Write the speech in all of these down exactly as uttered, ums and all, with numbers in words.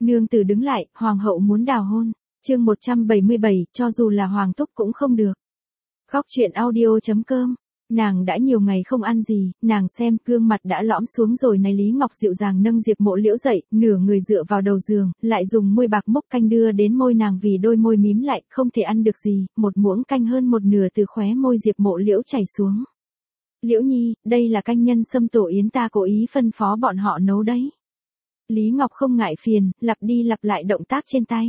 Nương tử đứng lại, hoàng hậu muốn đào hôn. Chương một trăm bảy mươi bảy, cho dù là hoàng thúc cũng không được. Góc truyện audio chấm com. Nàng đã nhiều ngày không ăn gì, nàng xem gương mặt đã lõm xuống rồi này. Lý Ngọc dịu dàng nâng Diệp Mộ Liễu dậy, nửa người dựa vào đầu giường, lại dùng môi bạc múc canh đưa đến môi nàng vì đôi môi mím lại, không thể ăn được gì, một muỗng canh hơn một nửa từ khóe môi Diệp Mộ Liễu chảy xuống. Liễu Nhi, đây là canh nhân sâm tổ yến ta cố ý phân phó bọn họ nấu đấy. Lý Ngọc không ngại phiền, lặp đi lặp lại động tác trên tay.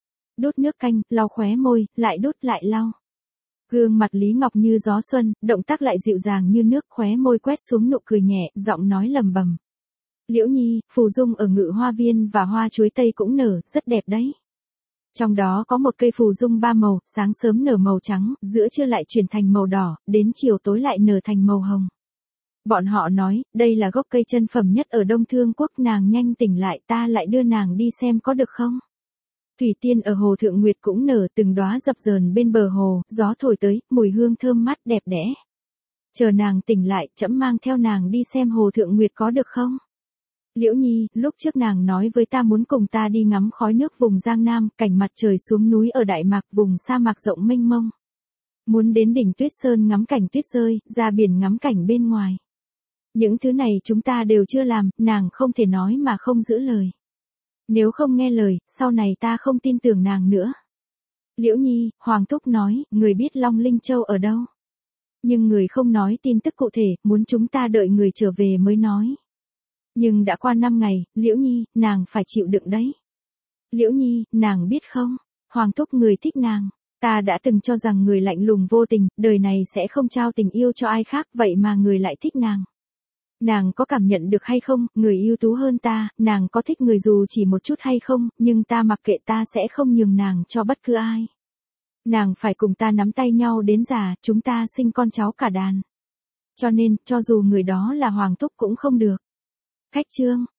Đút nước canh, lau khóe môi, lại đút lại lau. Gương mặt Lý Ngọc như gió xuân, động tác lại dịu dàng như nước, khóe môi quét xuống nụ cười nhẹ, giọng nói lầm bầm. Liễu Nhi, phù dung ở Ngự Hoa Viên và hoa chuối tây cũng nở, rất đẹp đấy. Trong đó có một cây phù dung ba màu, sáng sớm nở màu trắng, giữa trưa lại chuyển thành màu đỏ, đến chiều tối lại nở thành màu hồng. Bọn họ nói, đây là gốc cây chân phẩm nhất ở Đông Thương Quốc, nàng nhanh tỉnh lại, ta lại đưa nàng đi xem có được không? Thủy tiên ở hồ Thượng Nguyệt cũng nở, từng đóa dập dờn bên bờ hồ, gió thổi tới, mùi hương thơm mát đẹp đẽ. Chờ nàng tỉnh lại, trẫm mang theo nàng đi xem hồ Thượng Nguyệt có được không? Liễu Nhi, lúc trước nàng nói với ta muốn cùng ta đi ngắm khói nước vùng Giang Nam, cảnh mặt trời xuống núi ở Đại Mạc, vùng sa mạc rộng mênh mông. Muốn đến đỉnh Tuyết Sơn ngắm cảnh tuyết rơi, ra biển ngắm cảnh bên ngoài. Những thứ này chúng ta đều chưa làm, nàng không thể nói mà không giữ lời. Nếu không nghe lời, sau này ta không tin tưởng nàng nữa. Liễu Nhi, Hoàng Thúc nói, người biết Long Linh Châu ở đâu. Nhưng người không nói tin tức cụ thể, muốn chúng ta đợi người trở về mới nói. Nhưng đã qua năm ngày, Liễu Nhi, nàng phải chịu đựng đấy. Liễu Nhi, nàng biết không, Hoàng Thúc người thích nàng. Ta đã từng cho rằng người lạnh lùng vô tình, đời này sẽ không trao tình yêu cho ai khác, vậy mà người lại thích nàng. Nàng có cảm nhận được hay không, người ưu tú hơn ta, nàng có thích người dù chỉ một chút hay không, nhưng ta mặc kệ, ta sẽ không nhường nàng cho bất cứ ai. Nàng phải cùng ta nắm tay nhau đến già, chúng ta sinh con cháu cả đàn. Cho nên, cho dù người đó là Hoàng Thúc cũng không được. Khách trương,